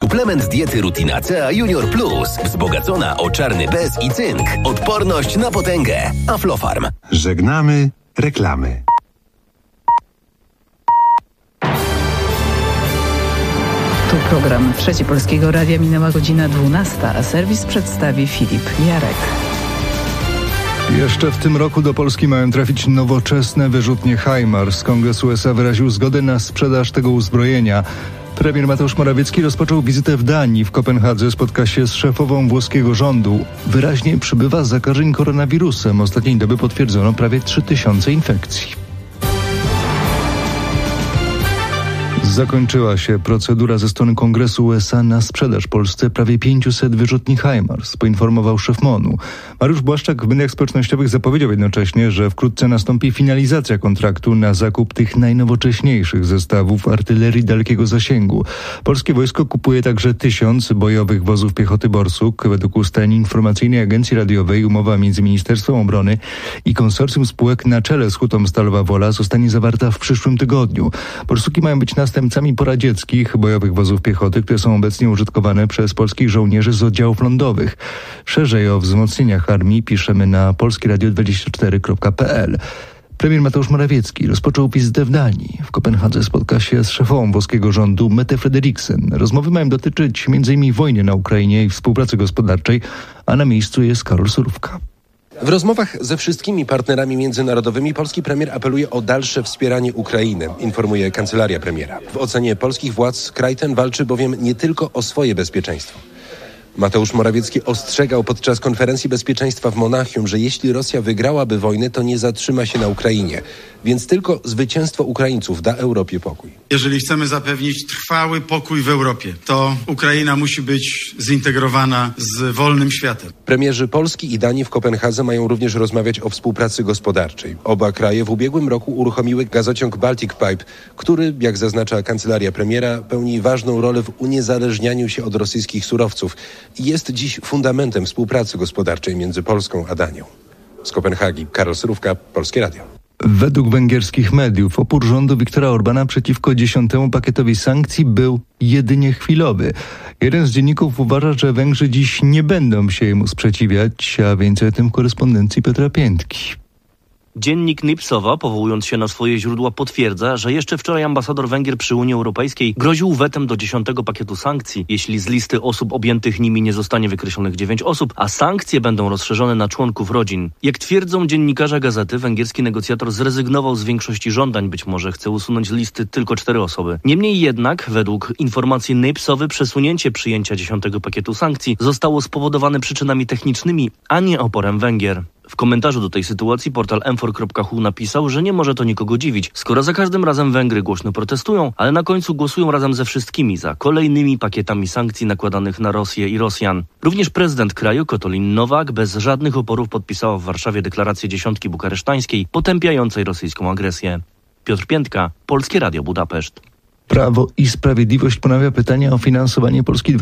Suplement diety Rutinacea Junior Plus. Wzbogacona o czarny bez i cynk. Odporność na potęgę. Aflofarm. Żegnamy reklamy. Tu program Trzeci Polskiego Radia, minęła godzina 12, a serwis przedstawi Filip Jarek. Jeszcze w tym roku do Polski mają trafić nowoczesne wyrzutnie HIMARS. Kongres USA wyraził zgodę na sprzedaż tego uzbrojenia. Premier Mateusz Morawiecki rozpoczął wizytę w Danii. W Kopenhadze spotka się z szefową włoskiego rządu. Wyraźnie przybywa zakażeń koronawirusem. Ostatniej doby potwierdzono prawie 3000 infekcji. Zakończyła się procedura ze strony Kongresu USA na sprzedaż Polsce prawie 500 wyrzutni HIMARS, poinformował szef MON-u. Mariusz Błaszczak w mediach społecznościowych zapowiedział jednocześnie, że wkrótce nastąpi finalizacja kontraktu na zakup tych najnowocześniejszych zestawów artylerii dalekiego zasięgu. Polskie wojsko kupuje także 1000 bojowych wozów piechoty Borsuk. Według ustaleń informacyjnej agencji radiowej umowa między Ministerstwem Obrony i konsorcjum spółek na czele z Hutą Stalowa Wola zostanie zawarta w przyszłym tygodniu. Borsuki mają być następcami poradzieckich bojowych wozów piechoty, które są obecnie użytkowane przez polskich żołnierzy z oddziałów lądowych. Szerzej o wzmocnieniach armii piszemy na polskieradio24.pl. Premier Mateusz Morawiecki rozpoczął wizytę w Danii. W Kopenhadze spotka się z szefową włoskiego rządu Mette Frederiksen. Rozmowy mają dotyczyć m.in. wojny na Ukrainie i współpracy gospodarczej, a na miejscu jest Karol Surówka. W rozmowach ze wszystkimi partnerami międzynarodowymi polski premier apeluje o dalsze wspieranie Ukrainy, informuje kancelaria premiera. W ocenie polskich władz kraj ten walczy bowiem nie tylko o swoje bezpieczeństwo. Mateusz Morawiecki ostrzegał podczas konferencji bezpieczeństwa w Monachium, że jeśli Rosja wygrałaby wojnę, to nie zatrzyma się na Ukrainie. Więc tylko zwycięstwo Ukraińców da Europie pokój. Jeżeli chcemy zapewnić trwały pokój w Europie, to Ukraina musi być zintegrowana z wolnym światem. Premierzy Polski i Danii w Kopenhadze mają również rozmawiać o współpracy gospodarczej. Oba kraje w ubiegłym roku uruchomiły gazociąg Baltic Pipe, który, jak zaznacza kancelaria premiera, pełni ważną rolę w uniezależnianiu się od rosyjskich surowców i jest dziś fundamentem współpracy gospodarczej między Polską a Danią. Z Kopenhagi, Karol Surówka, Polskie Radio. Według węgierskich mediów opór rządu Viktora Orbana przeciwko 10. pakietowi sankcji był jedynie chwilowy. Jeden z dzienników uważa, że Węgrzy dziś nie będą się jemu sprzeciwiać, a więcej o tym w korespondencji Piotra Piętki. Dziennik Nipsowa, powołując się na swoje źródła, potwierdza, że jeszcze wczoraj ambasador Węgier przy Unii Europejskiej groził wetem do 10. pakietu sankcji, jeśli z listy osób objętych nimi nie zostanie wykreślonych 9 osób, a sankcje będą rozszerzone na członków rodzin. Jak twierdzą dziennikarze gazety, węgierski negocjator zrezygnował z większości żądań, być może chce usunąć z listy tylko 4 osoby. Niemniej jednak, według informacji Nipsowy, przesunięcie przyjęcia 10. pakietu sankcji zostało spowodowane przyczynami technicznymi, a nie oporem Węgier. W komentarzu do tej sytuacji portal m4.hu napisał, że nie może to nikogo dziwić, skoro za każdym razem Węgry głośno protestują, ale na końcu głosują razem ze wszystkimi za kolejnymi pakietami sankcji nakładanych na Rosję i Rosjan. Również prezydent kraju Kotolin Nowak bez żadnych oporów podpisała w Warszawie deklarację dziesiątki bukaresztańskiej potępiającej rosyjską agresję. Piotr Piętka, Polskie Radio Budapeszt. Prawo i Sprawiedliwość ponawia pytania o finansowanie Polski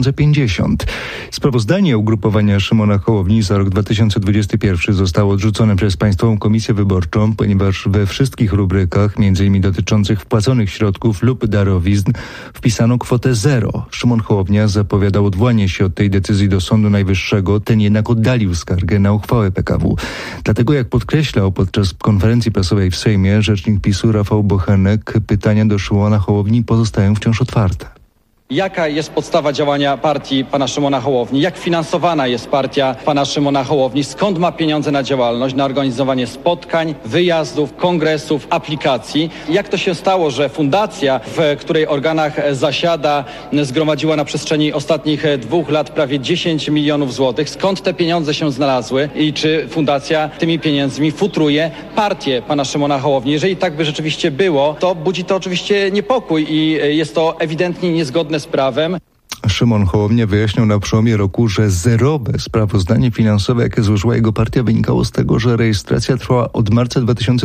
2050. Sprawozdanie ugrupowania Szymona Hołowni za rok 2021 zostało odrzucone przez Państwową Komisję Wyborczą, ponieważ we wszystkich rubrykach, m.in. dotyczących wpłaconych środków lub darowizn, wpisano kwotę 0. Szymon Hołownia zapowiadał odwołanie się od tej decyzji do Sądu Najwyższego, ten jednak oddalił skargę na uchwałę PKW. Dlatego, jak podkreślał podczas konferencji prasowej w Sejmie rzecznik PiS-u Rafał Bochenek, pytania do Szymona Hołowni pozostają wciąż otwarte. Jaka jest podstawa działania partii pana Szymona Hołowni? Jak finansowana jest partia pana Szymona Hołowni? Skąd ma pieniądze na działalność, na organizowanie spotkań, wyjazdów, kongresów, aplikacji? Jak to się stało, że fundacja, w której organach zasiada, zgromadziła na przestrzeni ostatnich 2 lat prawie 10 milionów złotych? Skąd te pieniądze się znalazły i czy fundacja tymi pieniędzmi futruje partię pana Szymona Hołowni? Jeżeli tak by rzeczywiście było, to budzi to oczywiście niepokój i jest to ewidentnie niezgodne z prawem. Szymon Hołownia wyjaśniał na przełomie roku, że zerowe sprawozdanie finansowe, jakie złożyła jego partia, wynikało z tego, że rejestracja trwała od marca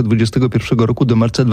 2021 roku do marca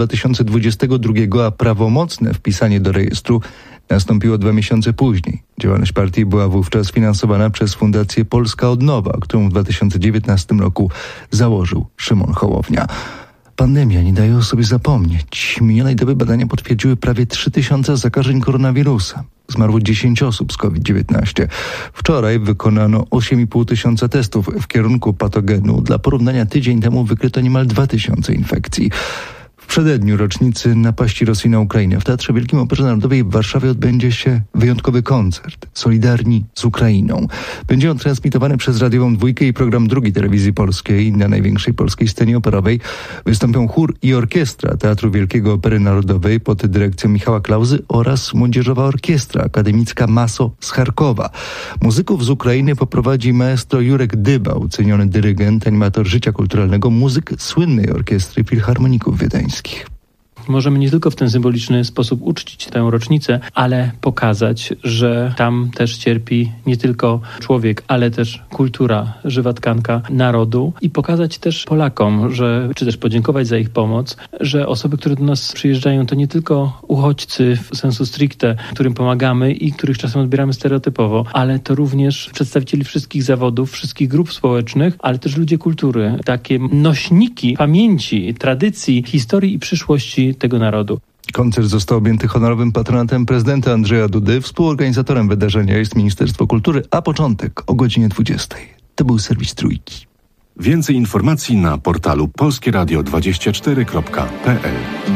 2022, a prawomocne wpisanie do rejestru nastąpiło 2 miesiące później. Działalność partii była wówczas finansowana przez Fundację Polska Odnowa, którą w 2019 roku założył Szymon Hołownia. Pandemia nie daje o sobie zapomnieć. Minionej doby badania potwierdziły prawie 3000 zakażeń koronawirusem. Zmarło 10 osób z COVID-19. Wczoraj wykonano 8,5 tysiąca testów w kierunku patogenu. Dla porównania tydzień temu wykryto niemal 2000 infekcji. W przededniu rocznicy napaści Rosji na Ukrainę w Teatrze Wielkim Operze Narodowej w Warszawie odbędzie się wyjątkowy koncert Solidarni z Ukrainą. Będzie on transmitowany przez Radiową Dwójkę i Program Drugi Telewizji Polskiej. Na największej polskiej scenie operowej wystąpią chór i orkiestra Teatru Wielkiego Opery Narodowej pod dyrekcją Michała Klauzy oraz Młodzieżowa Orkiestra Akademicka MASO z Charkowa. Muzyków z Ukrainy poprowadzi maestro Jurek Dybał, ceniony dyrygent, animator życia kulturalnego, muzyk słynnej orkiestry Filharmoników Wiedeńskich. Możemy nie tylko w ten symboliczny sposób uczcić tę rocznicę, ale pokazać, że tam też cierpi nie tylko człowiek, ale też kultura, żywa tkanka narodu i pokazać też Polakom, czy też podziękować za ich pomoc, że osoby, które do nas przyjeżdżają, to nie tylko uchodźcy w sensu stricte, którym pomagamy i których czasem odbieramy stereotypowo, ale to również przedstawicieli wszystkich zawodów, wszystkich grup społecznych, ale też ludzie kultury, takie nośniki pamięci, tradycji, historii i przyszłości tego narodu. Koncert został objęty honorowym patronatem prezydenta Andrzeja Dudy. Współorganizatorem wydarzenia jest Ministerstwo Kultury, a początek o godzinie 20. To był serwis Trójki. Więcej informacji na portalu polskieradio24.pl.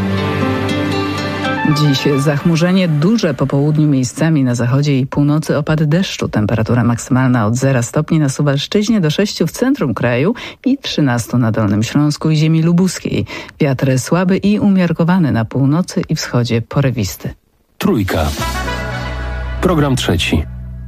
Dziś zachmurzenie duże po południu, miejscami na zachodzie i północy opady deszczu. Temperatura maksymalna od 0 stopni na Suwalszczyźnie do 6 w centrum kraju i 13 na Dolnym Śląsku i ziemi lubuskiej. Wiatr słaby i umiarkowany na północy i wschodzie, porywisty. Trójka. Program trzeci.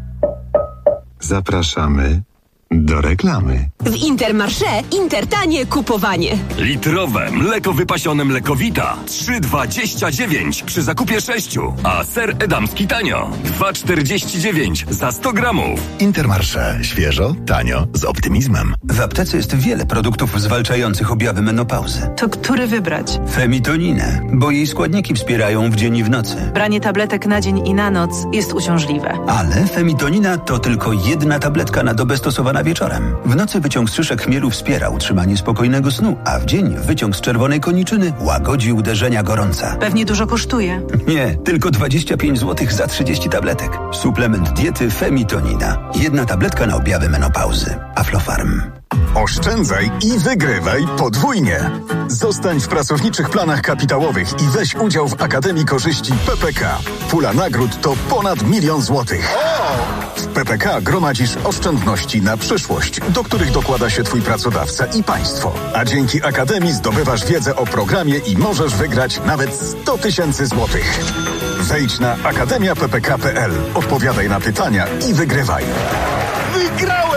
Zapraszamy do reklamy. W Intermarché Intertanie kupowanie. Litrowe mleko wypasione Mlekowita 3,29 przy zakupie 6, a ser edamski tanio 2,49 za 100 gramów. Intermarché. Świeżo, tanio, z optymizmem. W aptece jest wiele produktów zwalczających objawy menopauzy. To który wybrać? Femitoninę, bo jej składniki wspierają w dzień i w nocy. Branie tabletek na dzień i na noc jest uciążliwe. Ale femitonina to tylko jedna tabletka na dobę stosowana wieczorem. W nocy wyciąg z szyszek chmielu wspiera utrzymanie spokojnego snu, a w dzień wyciąg z czerwonej koniczyny łagodzi uderzenia gorąca. Pewnie dużo kosztuje. Nie, tylko 25 zł za 30 tabletek. Suplement diety Femitonina. Jedna tabletka na objawy menopauzy. Aflofarm. Oszczędzaj i wygrywaj podwójnie. Zostań w pracowniczych planach kapitałowych i weź udział w Akademii Korzyści PPK. Pula nagród to ponad 1 000 000 złotych. W PPK gromadzisz oszczędności na przyszłość, do których dokłada się Twój pracodawca i państwo. A dzięki Akademii zdobywasz wiedzę o programie i możesz wygrać nawet 100 000 złotych. Wejdź na akademiappk.pl, odpowiadaj na pytania i wygrywaj. Wygrałem!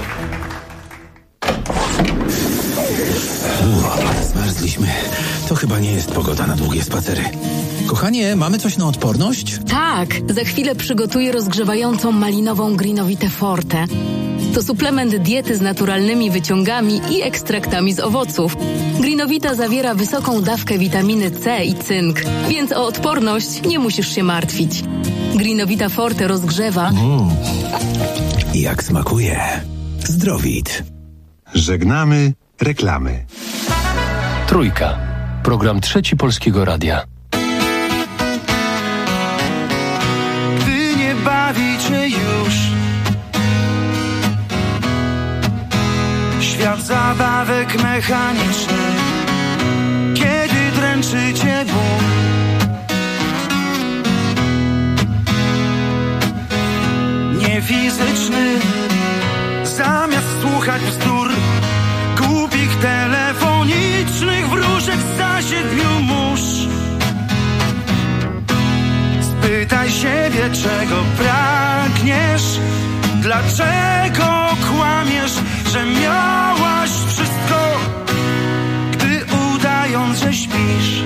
Zmarzliśmy. To chyba nie jest pogoda na długie spacery. Kochanie, mamy coś na odporność? Tak, za chwilę przygotuję rozgrzewającą malinową Greenowitę Forte. To suplement diety z naturalnymi wyciągami i ekstraktami z owoców. Greenowita zawiera wysoką dawkę witaminy C i cynk, więc o odporność nie musisz się martwić. Greenowita Forte rozgrzewa. Jak smakuje. Zdrowit. Żegnamy reklamy. Trójka. Program trzeci Polskiego Radia. Gdy nie bawi cię już świat zabawek mechanicznych, kiedy dręczy cię ból, nie fizyczny, zamiast słuchać bzdur głupich telefonicznych wróżek z zasiedmiu mórz. Spytaj siebie, czego pragniesz, dlaczego kłamiesz, że miałaś wszystko, gdy udając, że śpisz.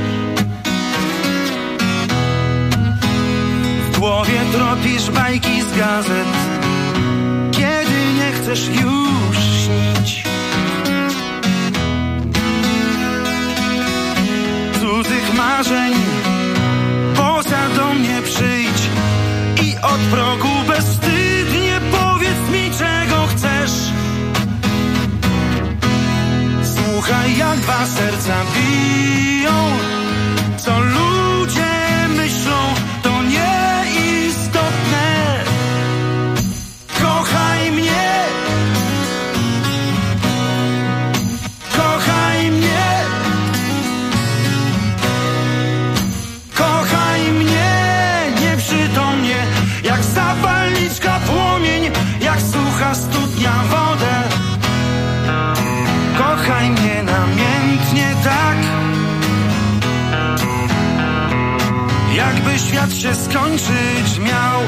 W głowie tropisz bajki z gazet, kiedy nie chcesz już śnić. Cudzych marzeń poza do mnie przyjdź i od progu bezwstydnie powiedz mi, czego chcesz. Słuchaj, jak dwa serca biją, co ludzie myślą, to nieistotne. się skończyć miał.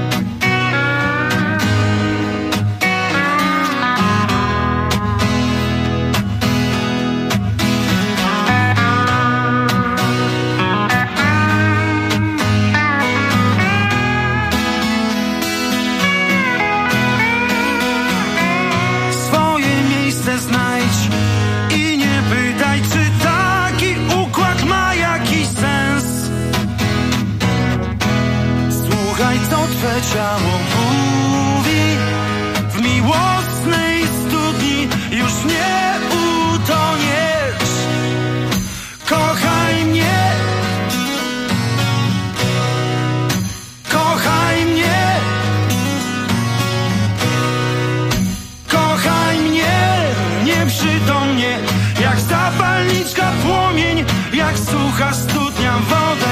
Znajdź i nie pytaj, czy taki układ ma jakiś sens. Słuchaj, co twe ciało mówi. W miłosnej studni już nie utoniesz. Kochaj mnie, kochaj mnie, kochaj mnie. Nieprzytomnie, jak zapalniczka płomień, jak sucha studnia wodę.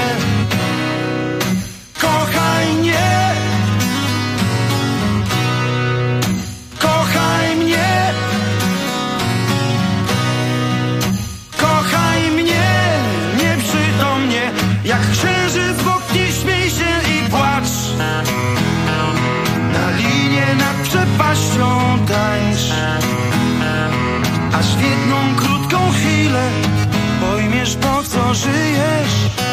Kochaj mnie, kochaj mnie, kochaj mnie. Nieprzytomnie, jak księżyc w oknie, śmiej się i płacz. Na linie nad przepaścią tańcz. Aż w jedną krótką chwilę pojmiesz, po co żyjesz.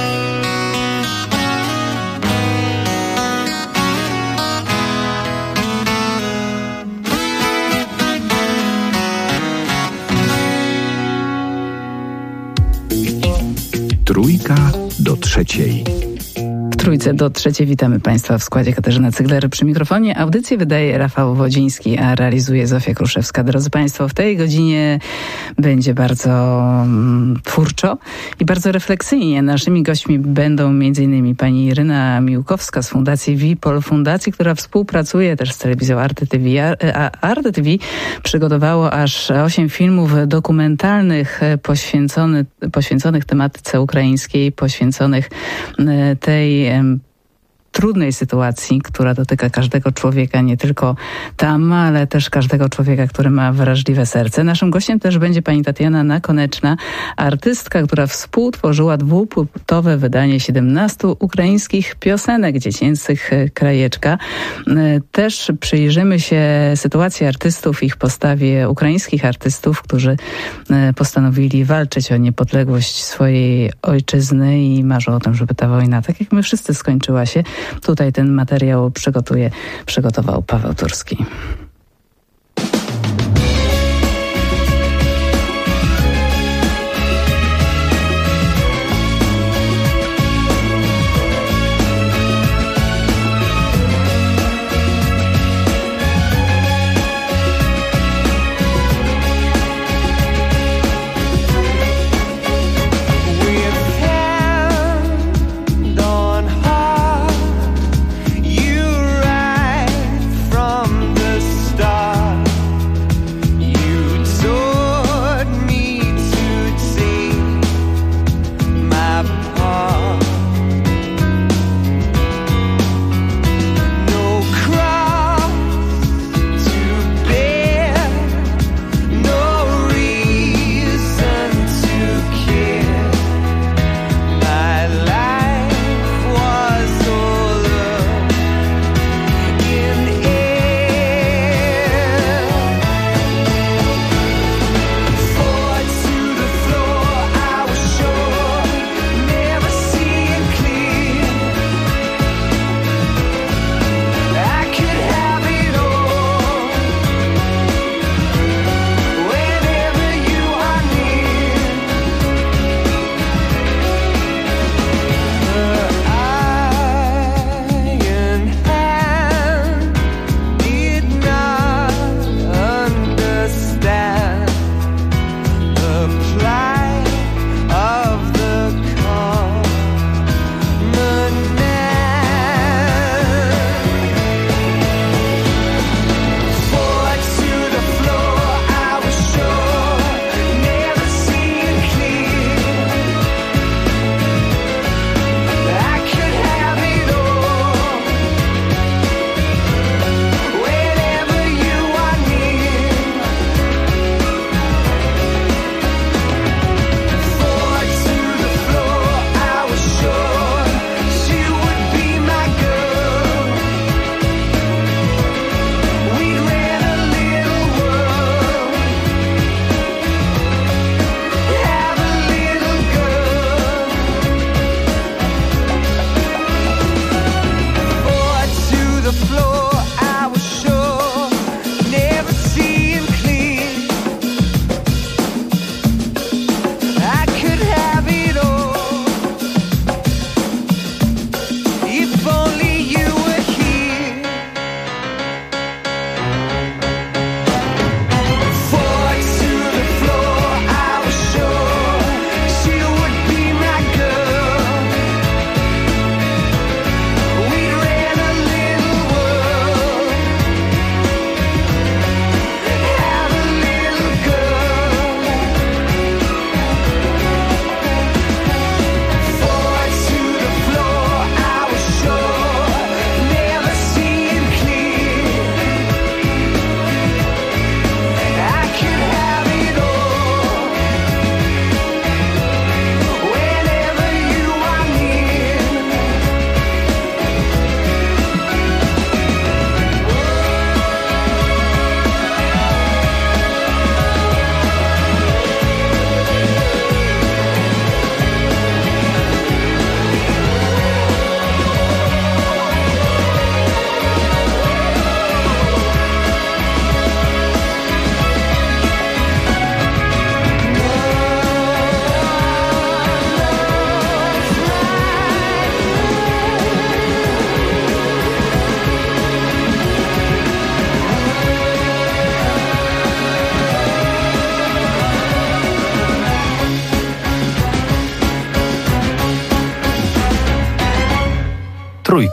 Trójka do trzeciej. Trójce do trzeciej witamy Państwa w składzie. Katarzyna Cygler przy mikrofonie. Audycję wydaje Rafał Wodziński, a realizuje Zofia Kruszewska. Drodzy Państwo, w tej godzinie będzie bardzo twórczo i bardzo refleksyjnie. Naszymi gośćmi będą m.in. pani Iryna Miłkowska z Fundacji WIPOL, fundacji, która współpracuje też z telewizją Arte TV. Arte TV przygotowało aż 8 filmów dokumentalnych poświęconych tematyce ukraińskiej, poświęconych tej trudnej sytuacji, która dotyka każdego człowieka, nie tylko tam, ale też każdego człowieka, który ma wrażliwe serce. Naszym gościem też będzie pani Tatiana Nakoneczna, artystka, która współtworzyła dwupłytowe wydanie 17 ukraińskich piosenek dziecięcych Krajeczka. Też przyjrzymy się sytuacji artystów, ich postawie ukraińskich artystów, którzy postanowili walczyć o niepodległość swojej ojczyzny i marzą o tym, żeby ta wojna, tak jak my wszyscy, skończyła się. Tutaj ten materiał przygotował Paweł Turski. You ride from the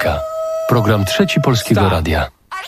Jedynka. Program Trzeci Polskiego Radia.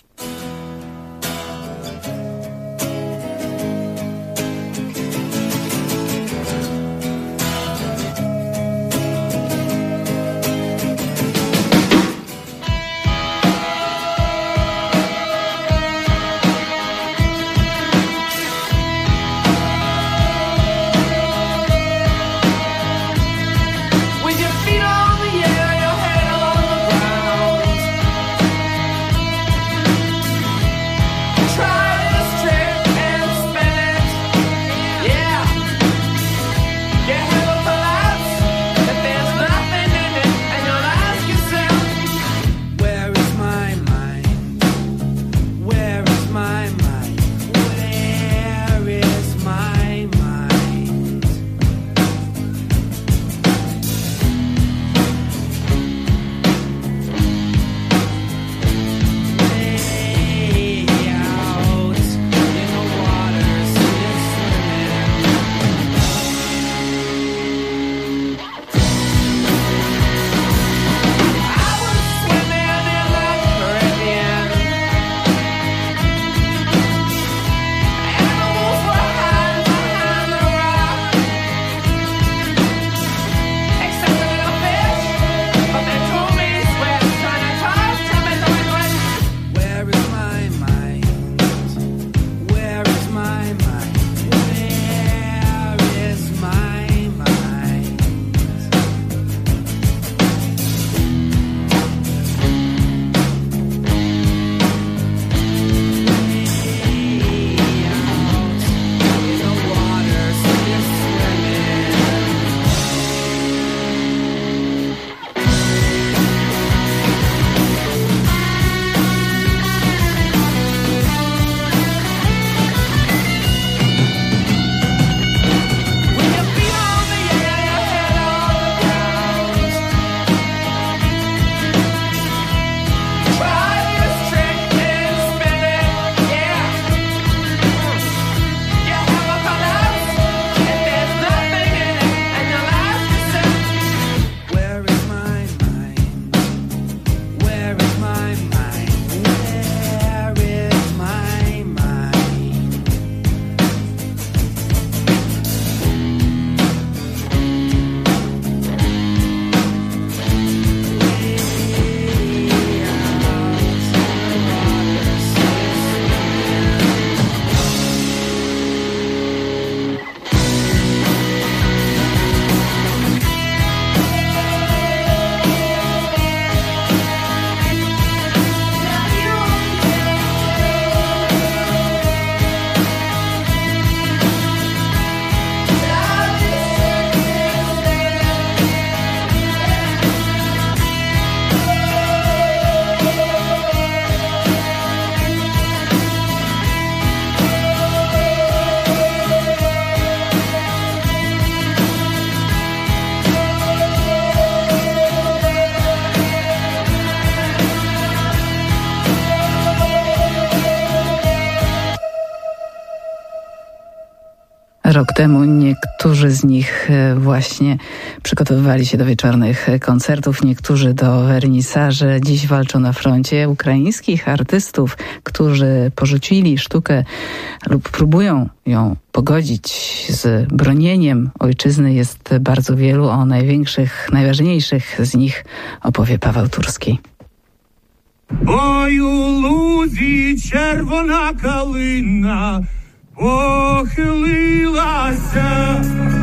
Rok temu niektórzy z nich właśnie przygotowywali się do wieczornych koncertów, niektórzy do wernisaży. Dziś walczą na froncie. Ukraińskich artystów, którzy porzucili sztukę lub próbują ją pogodzić z bronieniem ojczyzny, jest bardzo wielu. O największych, najważniejszych z nich opowie Paweł Turski. Ой, у лузі червона калина похилилася,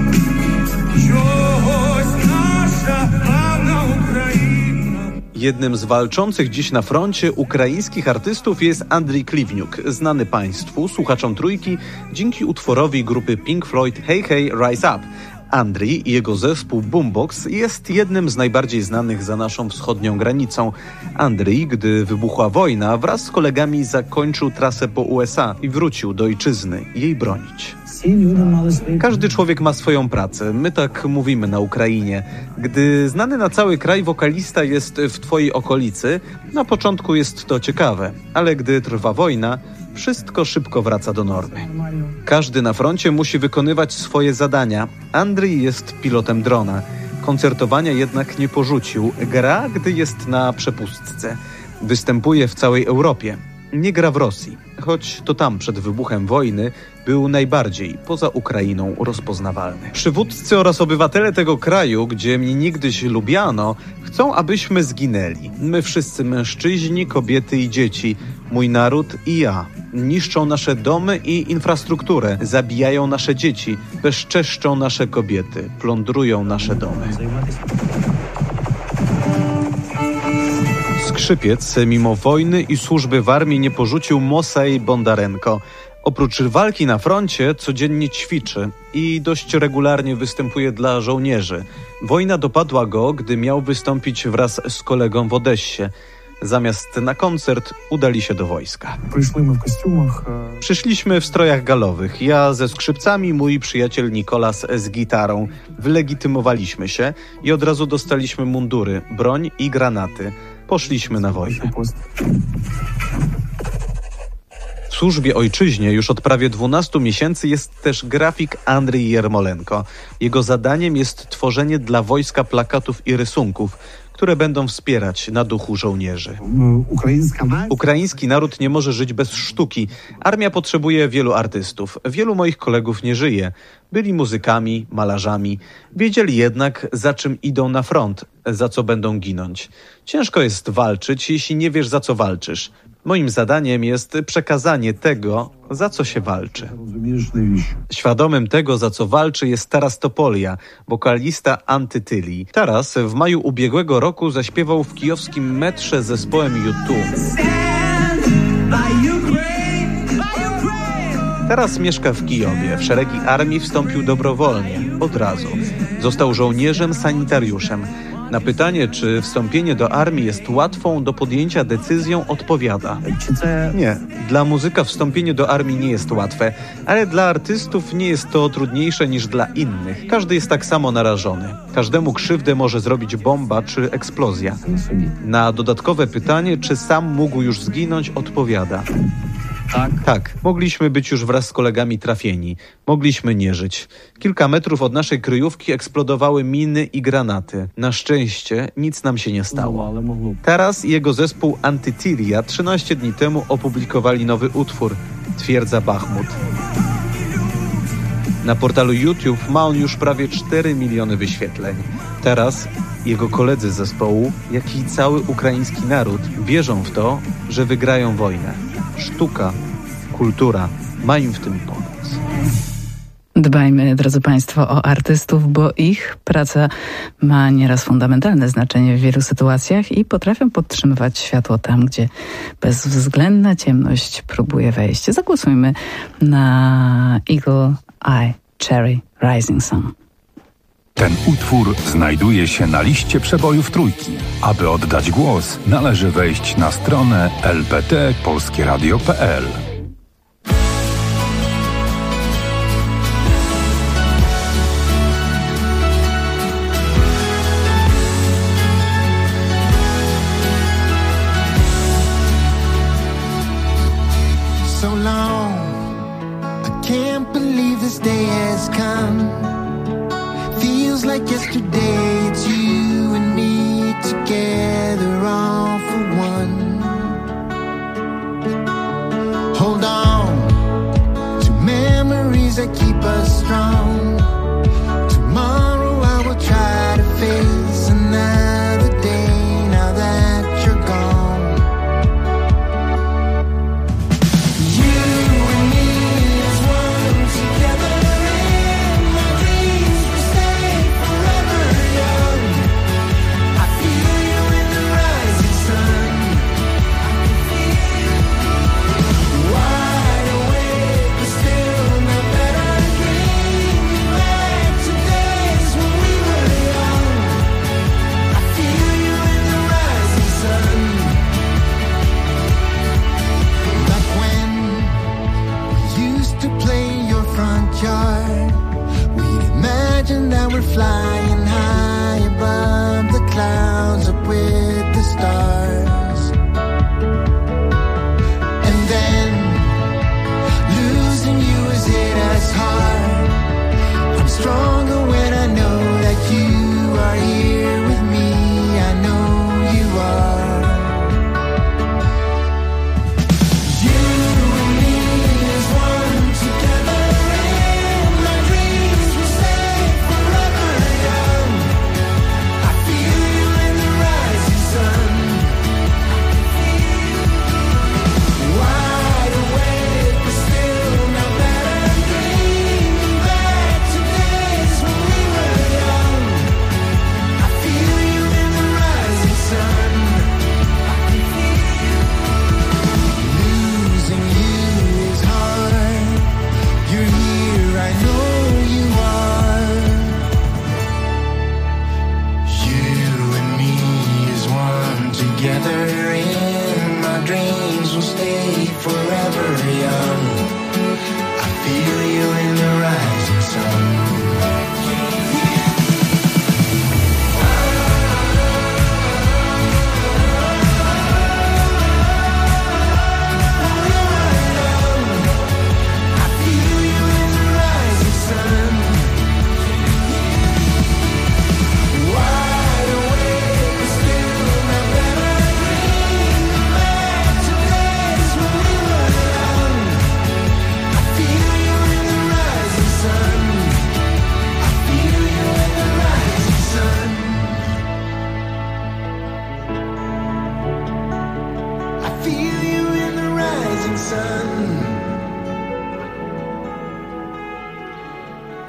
чогось наша славна Україна. Jednym z walczących dziś na froncie ukraińskich artystów jest Andriy Kliwniuk, znany państwu, słuchaczom Trójki, dzięki utworowi grupy Pink Floyd Hey Hey Rise Up. Andriy i jego zespół Boombox jest jednym z najbardziej znanych za naszą wschodnią granicą. Andriy, gdy wybuchła wojna, wraz z kolegami zakończył trasę po USA i wrócił do ojczyzny jej bronić. Każdy człowiek ma swoją pracę. My tak mówimy na Ukrainie. Gdy znany na cały kraj wokalista jest w twojej okolicy, na początku jest to ciekawe, ale gdy trwa wojna, wszystko szybko wraca do normy. Każdy na froncie musi wykonywać swoje zadania. Andriy jest pilotem drona. Koncertowania jednak nie porzucił. Gra, gdy jest na przepustce. Występuje w całej Europie. Nie gra w Rosji, choć to tam przed wybuchem wojny był najbardziej poza Ukrainą rozpoznawalny. Przywódcy oraz obywatele tego kraju, gdzie mnie niegdyś lubiano, chcą, abyśmy zginęli. My wszyscy mężczyźni, kobiety i dzieci, mój naród i ja. Niszczą nasze domy i infrastrukturę, zabijają nasze dzieci, bezczeszczą nasze kobiety, plądrują nasze domy. Skrzypiec mimo wojny i służby w armii nie porzucił Mosej Bondarenko. Oprócz walki na froncie codziennie ćwiczy i dość regularnie występuje dla żołnierzy. Wojna dopadła go, gdy miał wystąpić wraz z kolegą w Odessie. Zamiast na koncert udali się do wojska. Przyszliśmy w strojach galowych. Ja ze skrzypcami, mój przyjaciel Nikolas z gitarą. Wylegitymowaliśmy się i od razu dostaliśmy mundury, broń i granaty. Poszliśmy na wojnę. W służbie ojczyźnie już od prawie 12 miesięcy jest też grafik Andrii Jermolenko. Jego zadaniem jest tworzenie dla wojska plakatów i rysunków, które będą wspierać na duchu żołnierzy. Ukraiński naród nie może żyć bez sztuki. Armia potrzebuje wielu artystów. Wielu moich kolegów nie żyje. Byli muzykami, malarzami. Wiedzieli jednak, za czym idą na front, za co będą ginąć. Ciężko jest walczyć, jeśli nie wiesz, za co walczysz. Moim zadaniem jest przekazanie tego, za co się walczy. Świadomym tego, za co walczy, jest Taras Topolia, wokalista Antytyli. Taras w maju ubiegłego roku zaśpiewał w kijowskim metrze z zespołem U2. Teraz mieszka w Kijowie. W szeregi armii wstąpił dobrowolnie, od razu. Został żołnierzem sanitariuszem. Na pytanie, czy wstąpienie do armii jest łatwą do podjęcia decyzją, odpowiada: nie, dla muzyka wstąpienie do armii nie jest łatwe, ale dla artystów nie jest to trudniejsze niż dla innych. Każdy jest tak samo narażony. Każdemu krzywdę może zrobić bomba czy eksplozja. Na dodatkowe pytanie, czy sam mógł już zginąć, odpowiada: tak, mogliśmy być już wraz z kolegami trafieni. Mogliśmy nie żyć. Kilka metrów od naszej kryjówki eksplodowały miny i granaty. Na szczęście nic nam się nie stało. Taras i jego zespół Antytylia 13 dni temu opublikowali nowy utwór Twierdza Bachmut. Na portalu YouTube ma on już prawie 4 miliony wyświetleń. Teraz jego koledzy z zespołu, jak i cały ukraiński naród wierzą w to, że wygrają wojnę. Sztuka, kultura ma im w tym pomóc. Dbajmy, drodzy Państwo, o artystów, bo ich praca ma nieraz fundamentalne znaczenie w wielu sytuacjach i potrafią podtrzymywać światło tam, gdzie bezwzględna ciemność próbuje wejść. Zagłosujmy na Eagle Eye Cherry Rising Sun. Ten utwór znajduje się na liście przebojów Trójki. Aby oddać głos, należy wejść na stronę lpt.polskieradio.pl. So long, I can't believe this day has come. Feels like yesterday, it's you and me together, all for one. Hold on to memories that keep us strong. Tomorrow I will try to face another day now that you're gone. You and me as one together in my dreams. Forever young, I feel you in the rising sun.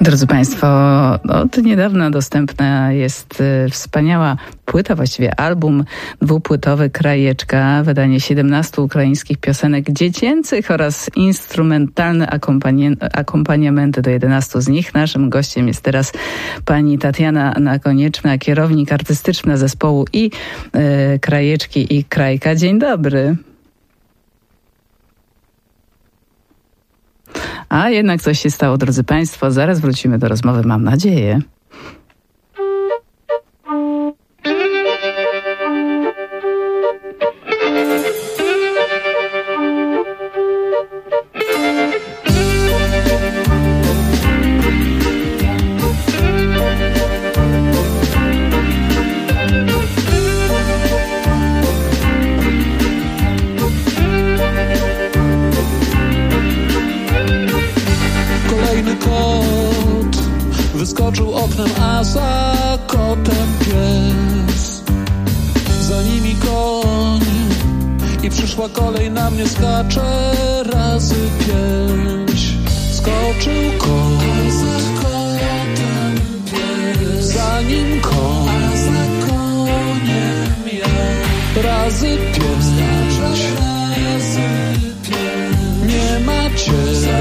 Drodzy Państwo, od niedawna dostępna jest wspaniała płyta, właściwie album dwupłytowy Krajeczka, wydanie 17 ukraińskich piosenek dziecięcych oraz instrumentalne akompaniamenty do 11 z nich. Naszym gościem jest teraz pani Tatiana Nakonieczna, kierownik artystyczna zespołu i Krajeczki i Krajka. Dzień dobry. A jednak coś się stało, drodzy Państwo. Zaraz wrócimy do rozmowy, mam nadzieję. Wyskoczył oknem, a za kotem pies. Za nimi koń i przyszła kolej, na mnie skacze razy 5. Skoczył koń, za kotem pies. Za nim koń, a za koniem ja. Razy 5, razy 5. Nie macie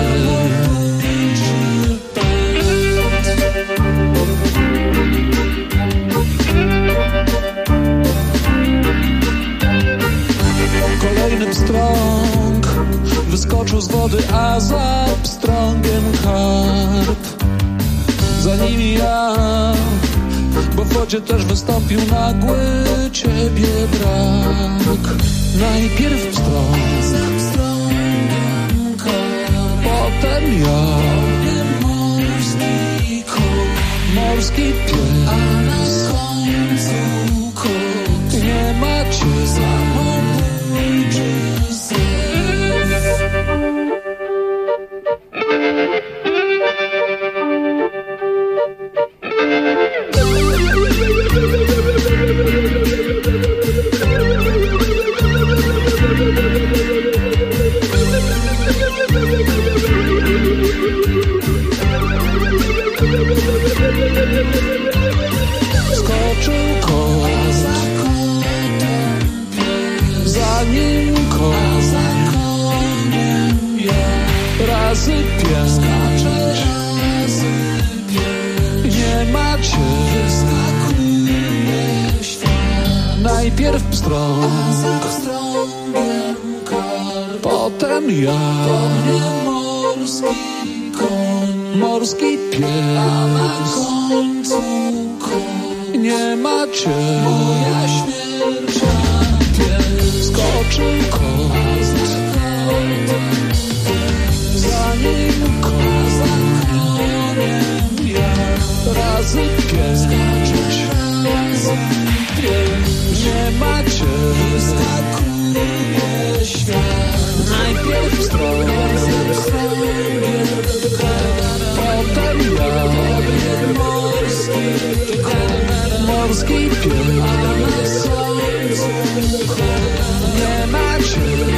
pstrąg wyskoczył z wody, a za pstrągiem karp. Za nimi ja, bo w wodzie też wystąpił nagły ciebie brak. Najpierw pstrąg, za pstrągiem karp. Potem ja, morski koń, morski pies, a na końcu kot. Nie macie samobójczy. Skoczył kot, za nim kot, za koniem ja. Razy 5, nie macie, najpierw pstrąg, potem ja, morski koń, morski pies, a na końcu koń. Nie macie, moja śmierć. Skoczył kot, za nim kot, za koniem ja. Razy 5, nie macie, wyskakuje świat. Najpierw pstrąg, potem ja, morski pies, nie macie.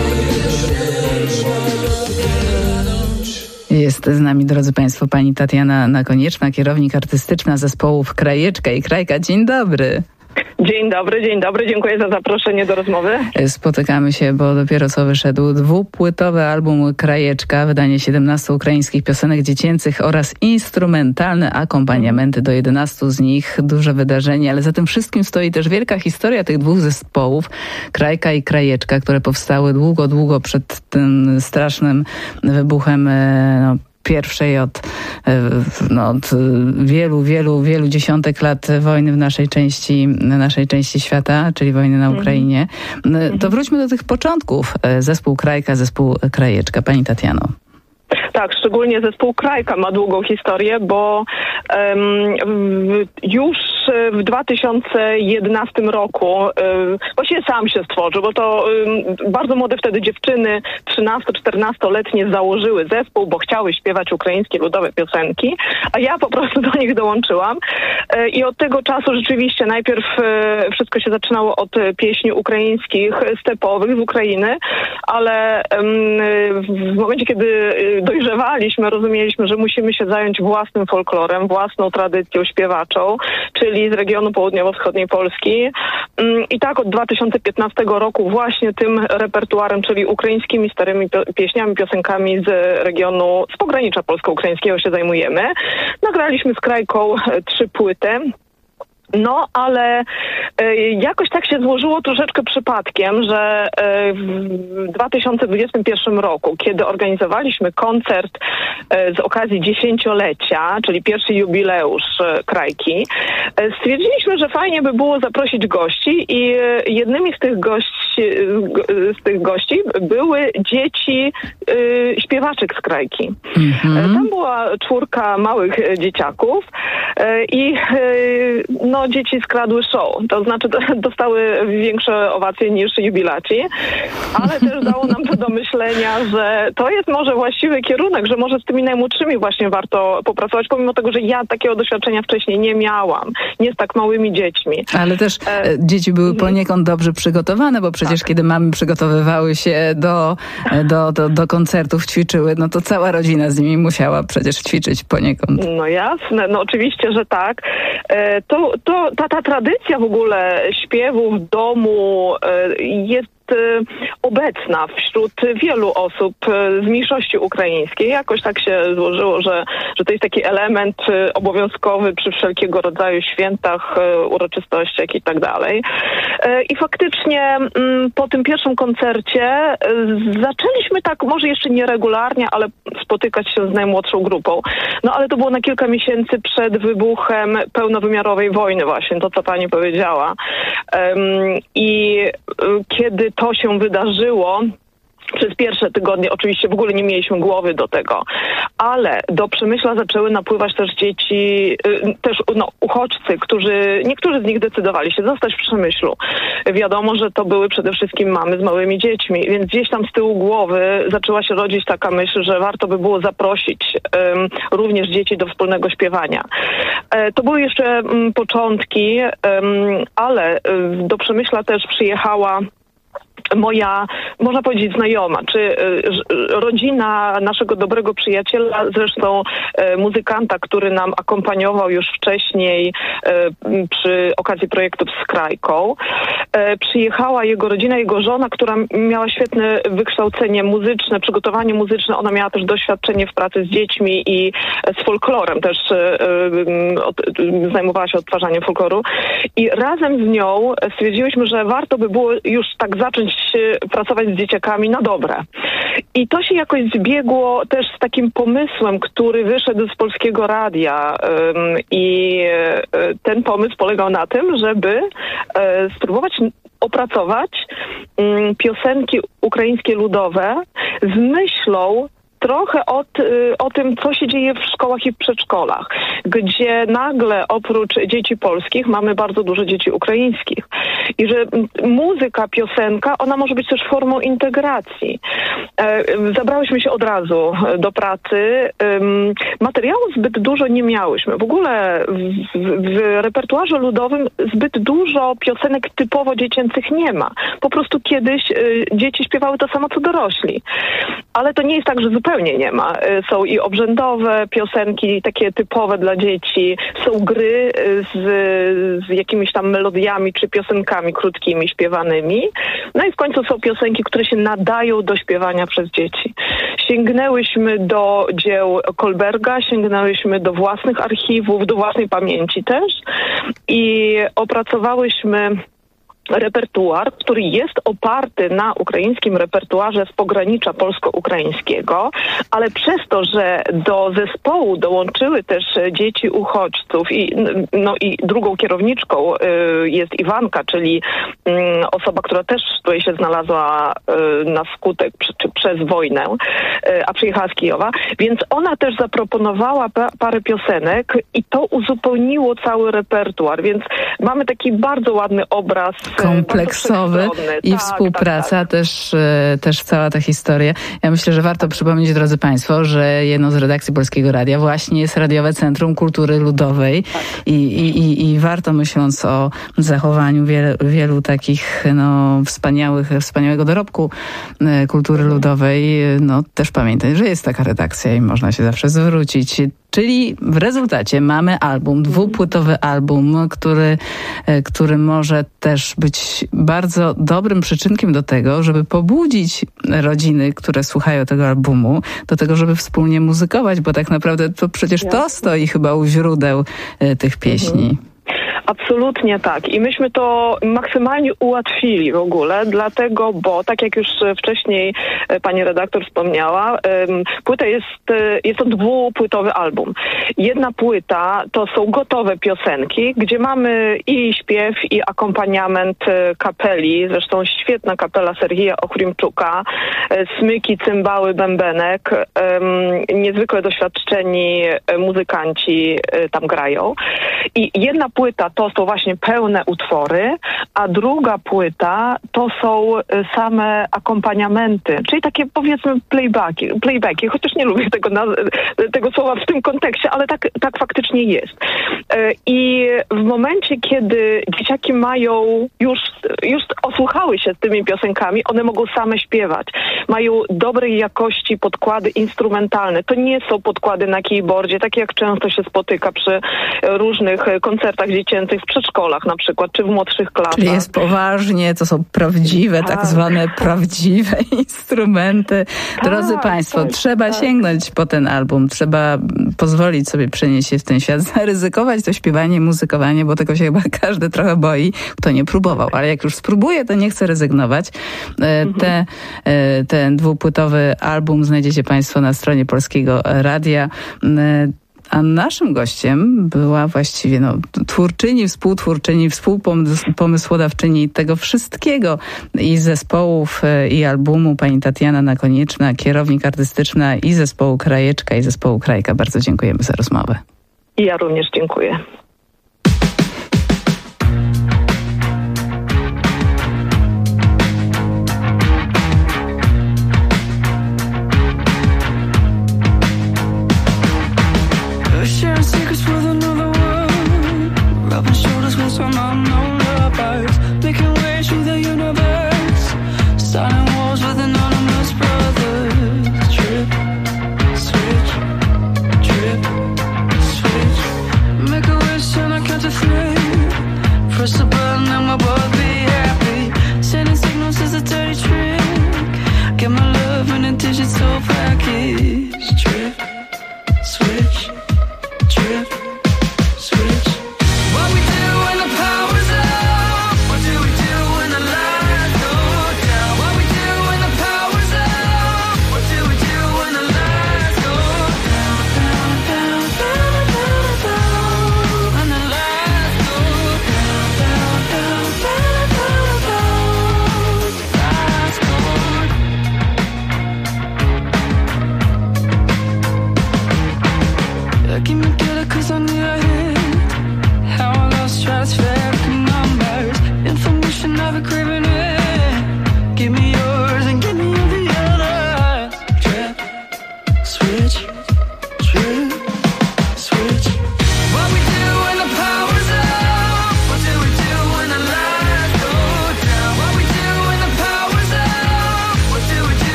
Jest z nami, drodzy Państwo, pani Tatiana Nakonieczna, kierownik artystyczna zespołów Krajeczka i Krajka. Dzień dobry. Dzień dobry, dziękuję za zaproszenie do rozmowy. Spotykamy się, bo dopiero co wyszedł dwupłytowy album Krajeczka, wydanie 17 ukraińskich piosenek dziecięcych oraz instrumentalne akompaniamenty do 11 z nich. Duże wydarzenie, ale za tym wszystkim stoi też wielka historia tych dwóch zespołów, Krajka i Krajeczka, które powstały długo przed tym strasznym wybuchem pierwszej od wielu dziesiątek lat wojny w naszej części świata, czyli wojny na Ukrainie. To wróćmy do tych początków. Zespół Krajka, zespół Krajeczka. Pani Tatiano. Tak, szczególnie zespół Krajka ma długą historię, bo już w 2011 roku właściwie sam się stworzył, bo to bardzo młode wtedy dziewczyny, 13-14-letnie założyły zespół, bo chciały śpiewać ukraińskie ludowe piosenki, a ja po prostu do nich dołączyłam. I od tego czasu rzeczywiście najpierw wszystko się zaczynało od pieśni ukraińskich, stepowych z Ukrainy, ale w momencie, kiedy dojrzewaliśmy, rozumieliśmy, że musimy się zająć własnym folklorem, własną tradycją śpiewaczą, czyli z regionu południowo-wschodniej Polski. I tak od 2015 roku właśnie tym repertuarem, czyli ukraińskimi starymi pieśniami, piosenkami z regionu, z pogranicza polsko-ukraińskiego się zajmujemy. Nagraliśmy z Krajką 3 płyty. No, ale jakoś tak się złożyło troszeczkę przypadkiem, że w 2021 roku, kiedy organizowaliśmy koncert z okazji 10-lecia, czyli pierwszy jubileusz Krajki, stwierdziliśmy, że fajnie by było zaprosić gości i jednymi z tych gości były dzieci śpiewaczek z Krajki. Tam była 4 małych dzieciaków i no, dzieci skradły show. To znaczy dostały większe owacje niż jubilaci, ale też dało nam to do myślenia, że to jest może właściwy kierunek, że może z tymi najmłodszymi właśnie warto popracować, pomimo tego, że ja takiego doświadczenia wcześniej nie miałam. Nie z tak małymi dziećmi. Ale też dzieci były poniekąd dobrze przygotowane, bo przecież kiedy mamy przygotowywały się do koncertów, ćwiczyły, no to cała rodzina z nimi musiała przecież ćwiczyć poniekąd. No jasne, no oczywiście, że tak. Ta tradycja w ogóle śpiewu w domu jest obecna wśród wielu osób z mniejszości ukraińskiej. Jakoś tak się złożyło, że to jest taki element obowiązkowy przy wszelkiego rodzaju świętach, uroczystościach i tak dalej. I faktycznie po tym pierwszym koncercie zaczęliśmy tak, może jeszcze nieregularnie, ale spotykać się z najmłodszą grupą. No ale to było na kilka miesięcy przed wybuchem pełnowymiarowej wojny właśnie, to co pani powiedziała. I kiedy to się wydarzyło, przez pierwsze tygodnie oczywiście w ogóle nie mieliśmy głowy do tego, ale do Przemyśla zaczęły napływać też dzieci, też uchodźcy, niektórzy z nich decydowali się zostać w Przemyślu. Wiadomo, że to były przede wszystkim mamy z małymi dziećmi, więc gdzieś tam z tyłu głowy zaczęła się rodzić taka myśl, że warto by było zaprosić również dzieci do wspólnego śpiewania. To były jeszcze początki, ale do Przemyśla też przyjechała moja, można powiedzieć, znajoma, czy rodzina naszego dobrego przyjaciela, zresztą muzykanta, który nam akompaniował już wcześniej przy okazji projektów z Krajką. Przyjechała jego rodzina, jego żona, która miała świetne wykształcenie muzyczne, przygotowanie muzyczne. Ona miała też doświadczenie w pracy z dziećmi i z folklorem też zajmowała się odtwarzaniem folkloru. I razem z nią stwierdziłyśmy, że warto by było już tak zacząć pracować z dzieciakami na dobre. I to się jakoś zbiegło też z takim pomysłem, który wyszedł z Polskiego Radia i ten pomysł polegał na tym, żeby spróbować opracować piosenki ukraińskie ludowe z myślą trochę o tym, co się dzieje w szkołach i w przedszkolach, gdzie nagle oprócz dzieci polskich mamy bardzo dużo dzieci ukraińskich. I że muzyka, piosenka, ona może być też formą integracji. Zabrałyśmy się od razu do pracy. Materiału zbyt dużo nie miałyśmy. W ogóle w repertuarze ludowym zbyt dużo piosenek typowo dziecięcych nie ma. Po prostu kiedyś dzieci śpiewały to samo, co dorośli. Ale to nie jest tak, że zupełnie nie ma. Są i obrzędowe piosenki, takie typowe dla dzieci. Są gry z jakimiś tam melodiami czy piosenkami krótkimi, śpiewanymi. No i w końcu są piosenki, które się nadają do śpiewania przez dzieci. Sięgnęłyśmy do dzieł Kolberga, sięgnęłyśmy do własnych archiwów, do własnej pamięci też i opracowałyśmy repertuar, który jest oparty na ukraińskim repertuarze z pogranicza polsko-ukraińskiego, ale przez to, że do zespołu dołączyły też dzieci uchodźców i drugą kierowniczką jest Iwanka, czyli osoba, która też tutaj się znalazła na skutek czy przez wojnę, a przyjechała z Kijowa, więc ona też zaproponowała parę piosenek i to uzupełniło cały repertuar, więc mamy taki bardzo ładny obraz kompleksowy i tak, współpraca, też cała ta historia. Ja myślę, że warto przypomnieć, drodzy Państwo, że jedną z redakcji Polskiego Radia właśnie jest Radiowe Centrum Kultury Ludowej i warto, myśląc o zachowaniu wielu takich wspaniałego dorobku kultury ludowej, też pamiętać, że jest taka redakcja i można się zawsze zwrócić. Czyli w rezultacie mamy album, dwupłytowy album, który może też być bardzo dobrym przyczynkiem do tego, żeby pobudzić rodziny, które słuchają tego albumu, do tego, żeby wspólnie muzykować, bo tak naprawdę to przecież to stoi chyba u źródeł tych pieśni. Absolutnie tak. I myśmy to maksymalnie ułatwili w ogóle, dlatego, bo tak jak już wcześniej pani redaktor wspomniała, płyta jest to dwupłytowy album. Jedna płyta to są gotowe piosenki, gdzie mamy i śpiew, i akompaniament kapeli, zresztą świetna kapela Serhija Ochrymczuka, smyki, cymbały, bębenek, niezwykle doświadczeni muzykanci tam grają. I jedna płyta to są właśnie pełne utwory, a druga płyta to są same akompaniamenty, czyli takie powiedzmy playbacki, chociaż nie lubię tego słowa w tym kontekście, ale tak faktycznie jest. I w momencie, kiedy dzieciaki mają już osłuchały się z tymi piosenkami, one mogą same śpiewać. Mają dobrej jakości podkłady instrumentalne. To nie są podkłady na keyboardzie, takie jak często się spotyka przy różnych koncertach dziecięcych w przedszkolach na przykład, czy w młodszych klasach. Czyli jest poważnie, to są prawdziwe, tak zwane prawdziwe instrumenty. Drodzy Państwo, trzeba sięgnąć po ten album, trzeba pozwolić sobie przenieść się w ten świat, zaryzykować to śpiewanie, muzykowanie, bo tego się chyba każdy trochę boi, kto nie próbował, ale jak już spróbuje, to nie chce rezygnować. Ten dwupłytowy album znajdziecie Państwo na stronie Polskiego Radia. A naszym gościem była właściwie twórczyni, współtwórczyni, współpomysłodawczyni tego wszystkiego i zespołów, i albumu, pani Tatiana Nakonieczna, kierownik artystyczna i zespołu Krajeczka, i zespołu Krajka. Bardzo dziękujemy za rozmowę. I ja również dziękuję. Sharing secrets with another world, rubbing shoulders with some unknown lovers, making ways through the universe, starting wars with anonymous brothers. Trip, switch, trip, switch. Make a wish and I count to 3. Press the button and we'll both be happy. Sending signals is a dirty trick. Get my love in a digital package. Trip, switch. Trip, switch. What we do when the power's up? What do we do when the lights go down? What we do when the power's up? What do we do when the lights go down, down, down, down, down, down? When the lights go down, down, down, down, down, down. Lights go down.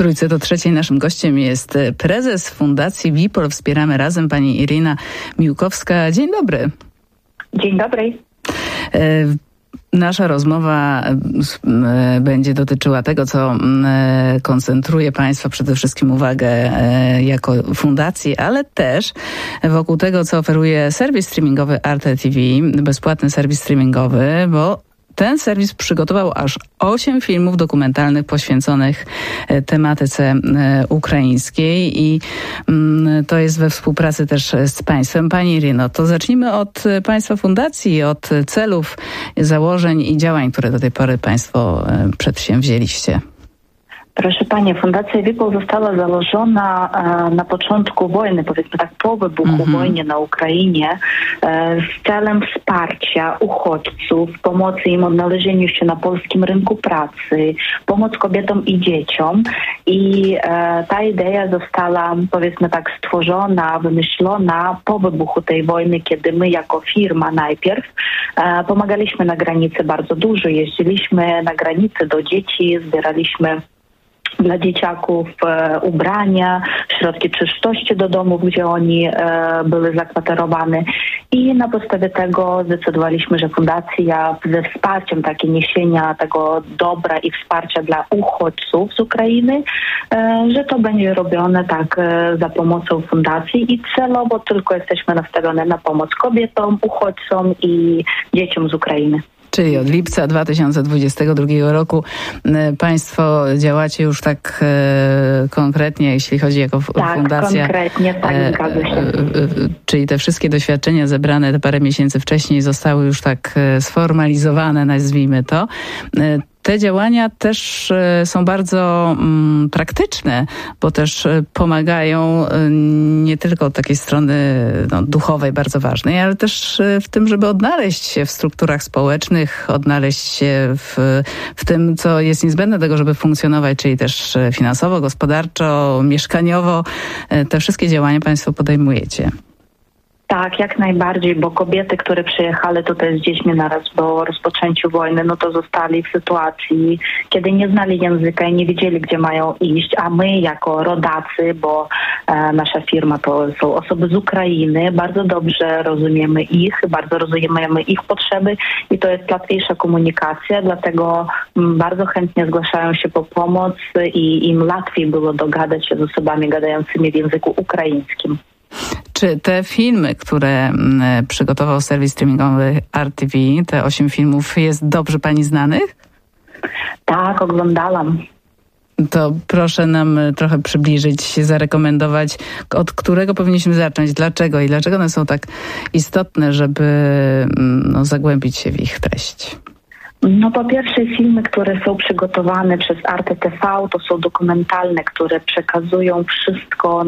Trójce do trzeciej naszym gościem jest prezes Fundacji WIPOL Wspieramy Razem, pani Irina Miłkowska. Dzień dobry. Dzień dobry. Nasza rozmowa będzie dotyczyła tego, co koncentruje Państwa przede wszystkim uwagę jako fundacji, ale też wokół tego, co oferuje serwis streamingowy Arte TV, bezpłatny serwis streamingowy, bo ten serwis przygotował aż 8 filmów dokumentalnych poświęconych tematyce ukraińskiej i to jest we współpracy też z Państwem. Pani Irino, to zacznijmy od Państwa fundacji, od celów, założeń i działań, które do tej pory Państwo przedsięwzięliście. Proszę Pani, Fundacja WIPOL została założona na początku wojny, powiedzmy tak, po wybuchu wojny na Ukrainie z celem wsparcia uchodźców, pomocy im odnalezieniu się na polskim rynku pracy, pomoc kobietom i dzieciom. I ta idea została, powiedzmy tak, stworzona, wymyślona po wybuchu tej wojny, kiedy my jako firma najpierw pomagaliśmy na granicy bardzo dużo. Jeździliśmy na granicę do dzieci, zbieraliśmy dla dzieciaków ubrania, środki czystości do domów, gdzie oni były zakwaterowane. I na podstawie tego zdecydowaliśmy, że fundacja ze wsparciem niesienia tego dobra i wsparcia dla uchodźców z Ukrainy, że to będzie robione za pomocą fundacji i celowo tylko jesteśmy nastawione na pomoc kobietom, uchodźcom i dzieciom z Ukrainy. Czyli od lipca 2022 roku Państwo działacie już tak konkretnie, jeśli chodzi jako fundacja. Konkretnie, zgadza się. Czyli te wszystkie doświadczenia zebrane te parę miesięcy wcześniej zostały już tak sformalizowane, nazwijmy to. Te działania też są bardzo praktyczne, bo też pomagają nie tylko od takiej strony duchowej, bardzo ważnej, ale też w tym, żeby odnaleźć się w strukturach społecznych, odnaleźć się w tym, co jest niezbędne do tego, żeby funkcjonować, czyli też finansowo, gospodarczo, mieszkaniowo. Te wszystkie działania Państwo podejmujecie. Tak, jak najbardziej, bo kobiety, które przyjechały tutaj z dziećmi naraz po rozpoczęciu wojny, to zostali w sytuacji, kiedy nie znali języka i nie wiedzieli, gdzie mają iść, a my jako rodacy, bo nasza firma to są osoby z Ukrainy, bardzo dobrze rozumiemy bardzo rozumiemy ich potrzeby i to jest łatwiejsza komunikacja, dlatego bardzo chętnie zgłaszają się po pomoc i im łatwiej było dogadać się z osobami gadającymi w języku ukraińskim. Czy te filmy, które przygotował serwis streamingowy RTV, te 8 filmów, jest dobrze Pani znanych? Tak, oglądałam. To proszę nam trochę przybliżyć, zarekomendować, od którego powinniśmy zacząć, dlaczego i dlaczego one są tak istotne, żeby zagłębić się w ich treść. Po pierwsze filmy, które są przygotowane przez Arte TV, to są dokumentalne, które przekazują wszystko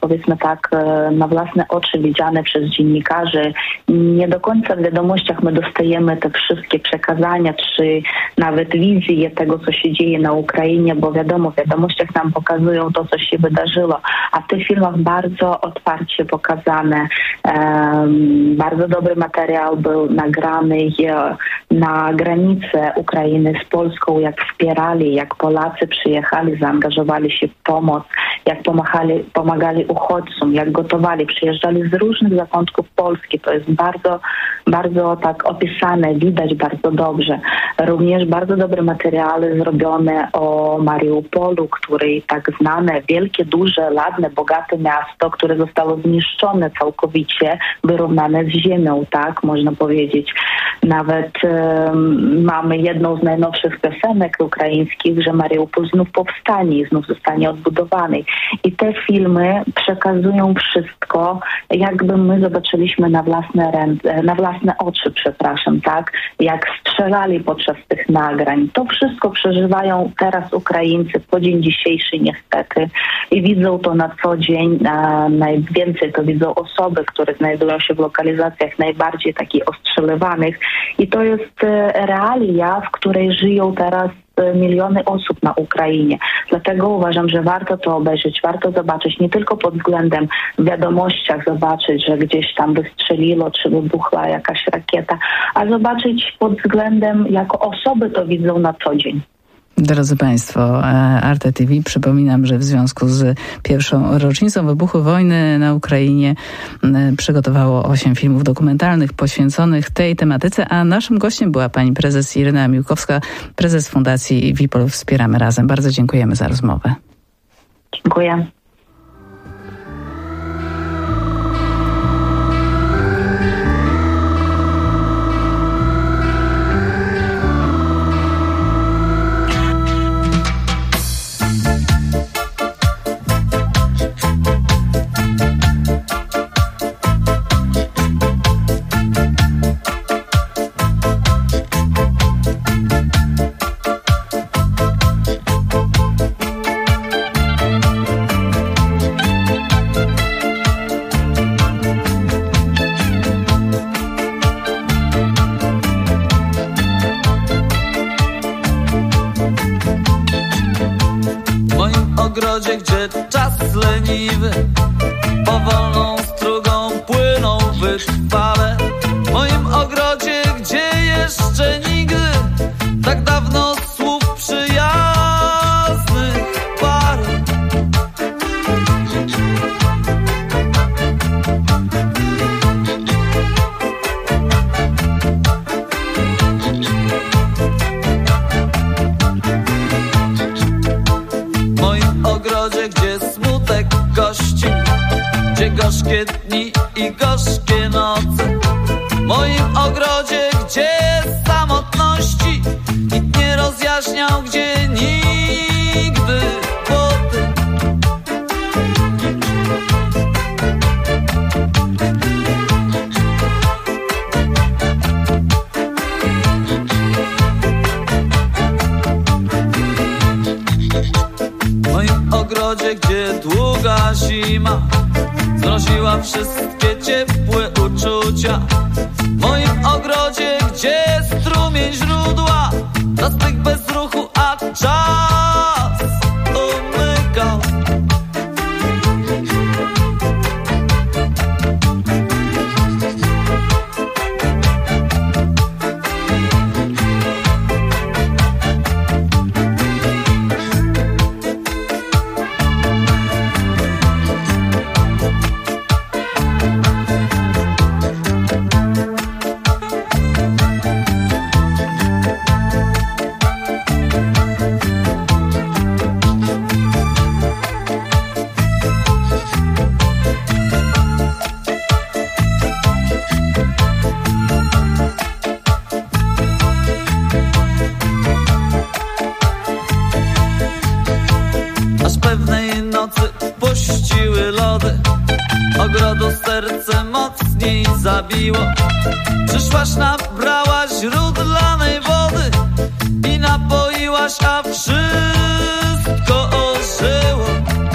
na własne oczy widziane przez dziennikarzy. Nie do końca w wiadomościach my dostajemy te wszystkie przekazania, czy nawet wizje tego, co się dzieje na Ukrainie, bo wiadomo, w wiadomościach nam pokazują to, co się wydarzyło, a w tych filmach bardzo otwarcie pokazane. Bardzo dobry materiał był nagrany na granicy Ukrainy z Polską, jak wspierali, jak Polacy przyjechali, zaangażowali się w pomoc, jak pomagali uchodźcom, jak gotowali, przyjeżdżali z różnych zakątków Polski. To jest bardzo, bardzo tak opisane, widać bardzo dobrze. Również bardzo dobre materiały zrobione o Mariupolu, który tak znane, wielkie, duże, ładne, bogate miasto, które zostało zniszczone całkowicie, wyrównane z ziemią, tak można powiedzieć. Nawet mamy jedną z najnowszych piosenek ukraińskich, że Mariupol znów powstanie i znów zostanie odbudowany. I te filmy przekazują wszystko, jakby my zobaczyliśmy na własne oczy, tak? Jak strzelali podczas tych nagrań. To wszystko przeżywają teraz Ukraińcy po dzień dzisiejszy niestety i widzą to na co dzień. Najwięcej to widzą osoby, które znajdują się w lokalizacjach najbardziej takich ostrzeliwanych i to jest realia, w której żyją teraz miliony osób na Ukrainie. Dlatego uważam, że warto to obejrzeć, warto zobaczyć nie tylko pod względem w wiadomościach zobaczyć, że gdzieś tam wystrzeliło, czy wybuchła jakaś rakieta, a zobaczyć pod względem, jako osoby to widzą na co dzień. Drodzy Państwo, Arte TV, przypominam, że w związku z pierwszą rocznicą wybuchu wojny na Ukrainie przygotowało 8 filmów dokumentalnych poświęconych tej tematyce, a naszym gościem była pani prezes Iryna Miłkowska, prezes Fundacji WIPOL Wspieramy Razem. Bardzo dziękujemy za rozmowę. Dziękuję. Gdzie czas leniwy powolną strugą płynął wytrwale. W moim ogrodzie, gdzie jeszcze nigdy tak dawno słów przyjaznych parę. W moim ogrodzie, gdzie smutek gości, gdzie gorzkie dni i gorzkie noce. W moim ogrodzie, gdzie samotności nikt nie rozjaśniał, gdzie nigdy poty. W moim ogrodzie, gdzie długa zima zmroziła wszystkie ciepłe uczucia. W moim ogrodzie, gdzie strumień źródła zastygł bez ruchu, a czas umykał. Aż pewnej nocy puściły lody, ogrodu serce mocniej zabiło. Przyszłaś, nabrałaś źródlanej wody i napoiłaś, a wszystko ożyło.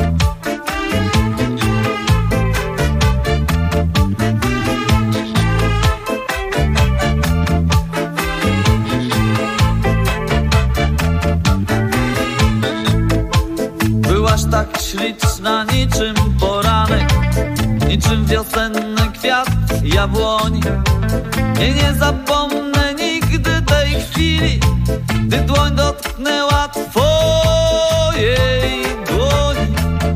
Byłaś tak śliczna niczym poranek, niczym wiosenny kwiat jabłoni. I nie zapomnę nigdy tej chwili, gdy dłoń dotknęła twojej dłoni.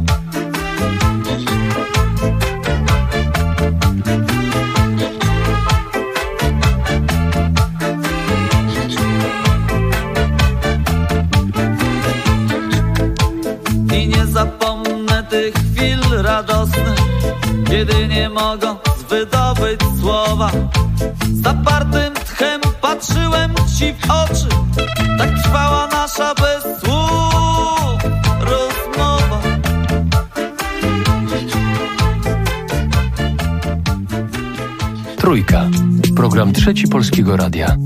I nie zapomnę tych chwil radosnych, kiedy nie mogąc wydobyć słowa, zapartym tchem patrzyłem ci w oczy. Tak trwała nasza bez słów rozmowa. Trójka. Program Trzeci Polskiego Radia.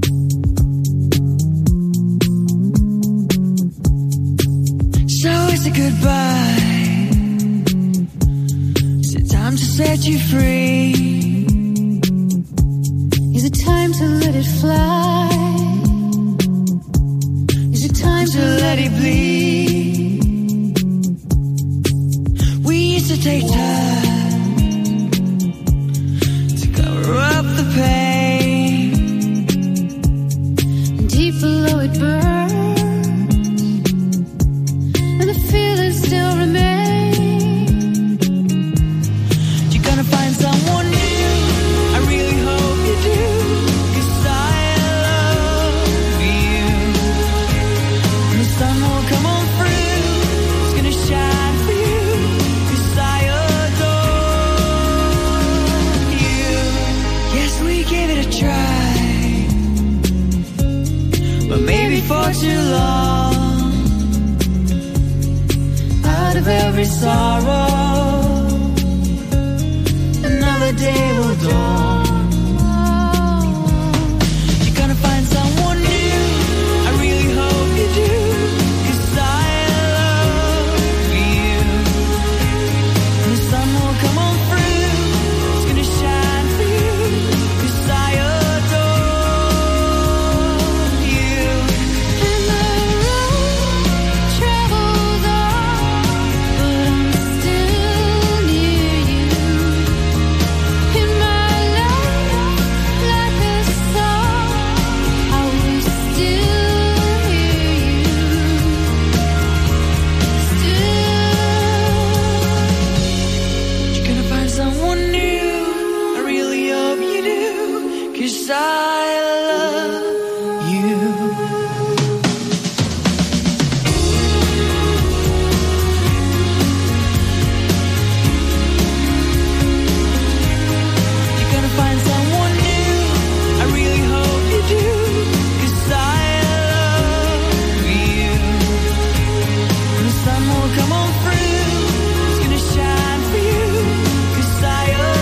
So it's a goodbye. Is it time to set you free? Is it time to let it fly? Is it time to let it bleed? We used to take time to cover up the pain. Deep below it burns. brought you long. Out of every sorrow, another day will dawn. You're gonna find someone new, I really hope you do, 'cause I love you. And the sun will come on through, it's gonna shine for you, 'cause I adore you. And the road travels on, but I'm still near you. In my life, like a song, I will still hear you. Still, you're gonna find someone new, I really hope you do, 'cause I love you. You're gonna find someone new, I really hope you do, 'cause I love you. And the sun will come on through, it's gonna shine for you, 'cause I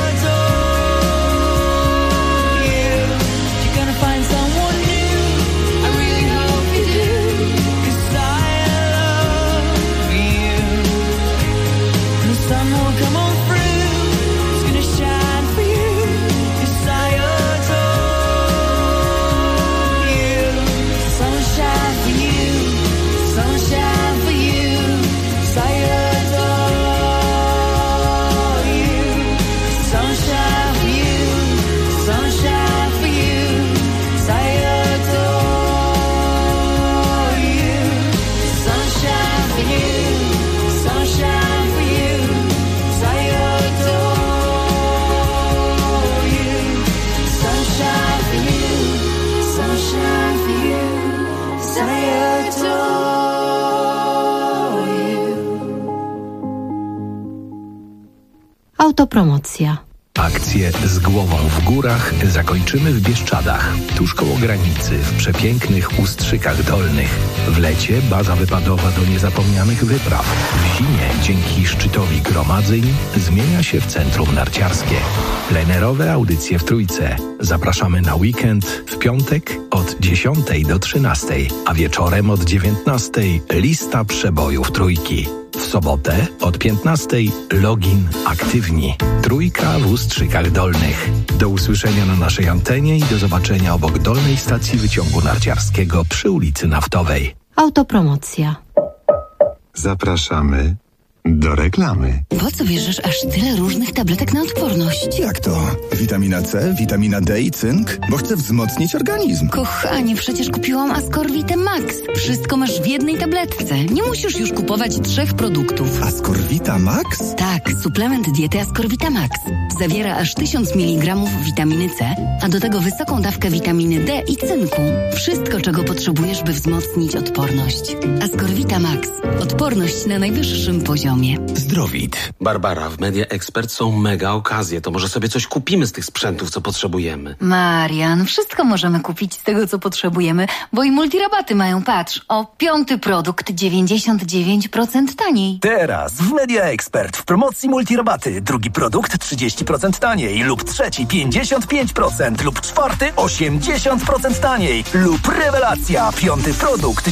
adore you. You're gonna find someone new, I really hope you do, 'cause I love you. And the sun will come on through, it's gonna shine for you, 'cause I adore you. Sunshine for you, sunshine for you, 'cause I adore you. Sunshine for you, sunshine for you, 'cause I adore you. Sunshine for you, sunshine for you, 'cause I adore you. Sunshine for you, sunshine for you, 'cause I adore you. Autopromocja. Akcję Z głową w górach zakończymy w Bieszczadach, tuż koło granicy, w przepięknych Ustrzykach Dolnych. W lecie baza wypadowa do niezapomnianych wypraw. W zimie dzięki szczytowi gromadzeń zmienia się w centrum narciarskie. Plenerowe audycje w Trójce. Zapraszamy na weekend w piątek od 10 do 13, a wieczorem od 19 lista przebojów Trójki. W sobotę od 15 login aktywni. Trójka w Ustrzykach Dolnych. Do usłyszenia na naszej antenie i do zobaczenia obok dolnej stacji wyciągu narciarskiego przy ulicy Naftowej. Autopromocja. Zapraszamy do reklamy. Po co bierzesz aż tyle różnych tabletek na odporność? Jak to? Witamina C, witamina D i cynk? Bo chcę wzmocnić organizm. Kochanie, przecież kupiłam Ascorvitę Max. Wszystko masz w jednej tabletce. Nie musisz już kupować 3 produktów. Ascorvita Max? Tak, suplement diety Ascorvita Max. Zawiera aż 1000 mg witaminy C, a do tego wysoką dawkę witaminy D i cynku. Wszystko, czego potrzebujesz, by wzmocnić odporność. Ascorvita Max. Odporność na najwyższym poziomie. Zdrowit. Barbara, w Media Expert są mega okazje. To może sobie coś kupimy z tych sprzętów, co potrzebujemy. Marian, wszystko możemy kupić z tego, co potrzebujemy, bo i multirabaty mają, patrz, o 5. produkt 99% taniej. Teraz w Media Expert w promocji multirabaty. Drugi produkt 30% taniej lub trzeci 55% lub czwarty 80% taniej lub rewelacja, 5. produkt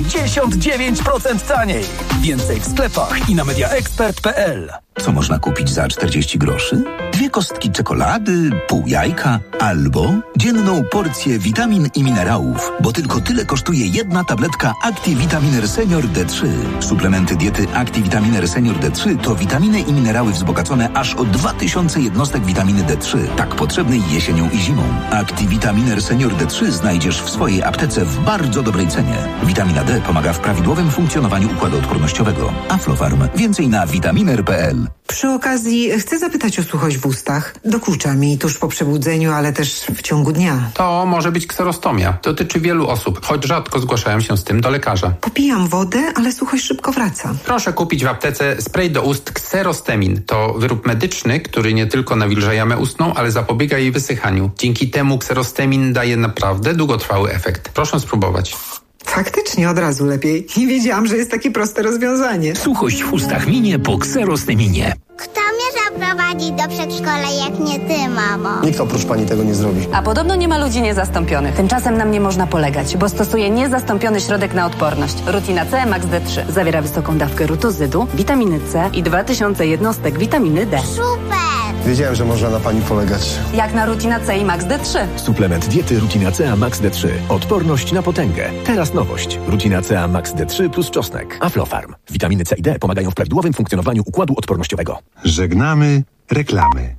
99% taniej. Więcej w sklepach i na mediaexpert.pl. Co można kupić za 40 groszy? 2 kostki czekolady, pół jajka albo dzienną porcję witamin i minerałów, bo tylko tyle kosztuje jedna tabletka ActiVitaminer Senior D3. Suplementy diety ActiVitaminer Senior D3 to witaminy i minerały wzbogacone aż o 2000 jednostek witaminy D3, tak potrzebnej jesienią i zimą. ActiVitaminer Senior D3 znajdziesz w swojej aptece w bardzo dobrej cenie. Witamina D pomaga w prawidłowym funkcjonowaniu układu odpornościowego. Aflofarm. Więcej na vitaminer.pl. Przy okazji chcę zapytać o suchość w ustach. Dokucza mi tuż po przebudzeniu, ale też w ciągu dnia. To może być kserostomia. Dotyczy wielu osób, choć rzadko zgłaszają się z tym do lekarza. Popijam wodę, ale suchość szybko wraca. Proszę kupić w aptece spray do ust Xerostemin. To wyrób medyczny, który nie tylko nawilża jamę ustną, ale zapobiega jej wysychaniu. Dzięki temu Xerostemin daje naprawdę długotrwały efekt. Proszę spróbować. Faktycznie od razu lepiej. Nie wiedziałam, że jest takie proste rozwiązanie. Suchość w ustach minie po Xerosteminie. Kto mnie zaprowadzi do przedszkola, jak nie ty, mamo? Nikt oprócz pani tego nie zrobi. A podobno nie ma ludzi niezastąpionych. Tymczasem na mnie można polegać, bo stosuję niezastąpiony środek na odporność. Rutina C Max D3. Zawiera wysoką dawkę rutozydu, witaminy C i 2000 jednostek witaminy D. Super! Wiedziałem, że można na pani polegać. Jak na Rutina C i Max D3. Suplement diety Rutina C Max D3. Odporność na potęgę. Teraz nowość. Rutina C Max D3 plus czosnek. Aflofarm. Witaminy C i D pomagają w prawidłowym funkcjonowaniu układu odpornościowego. Żegnamy reklamy.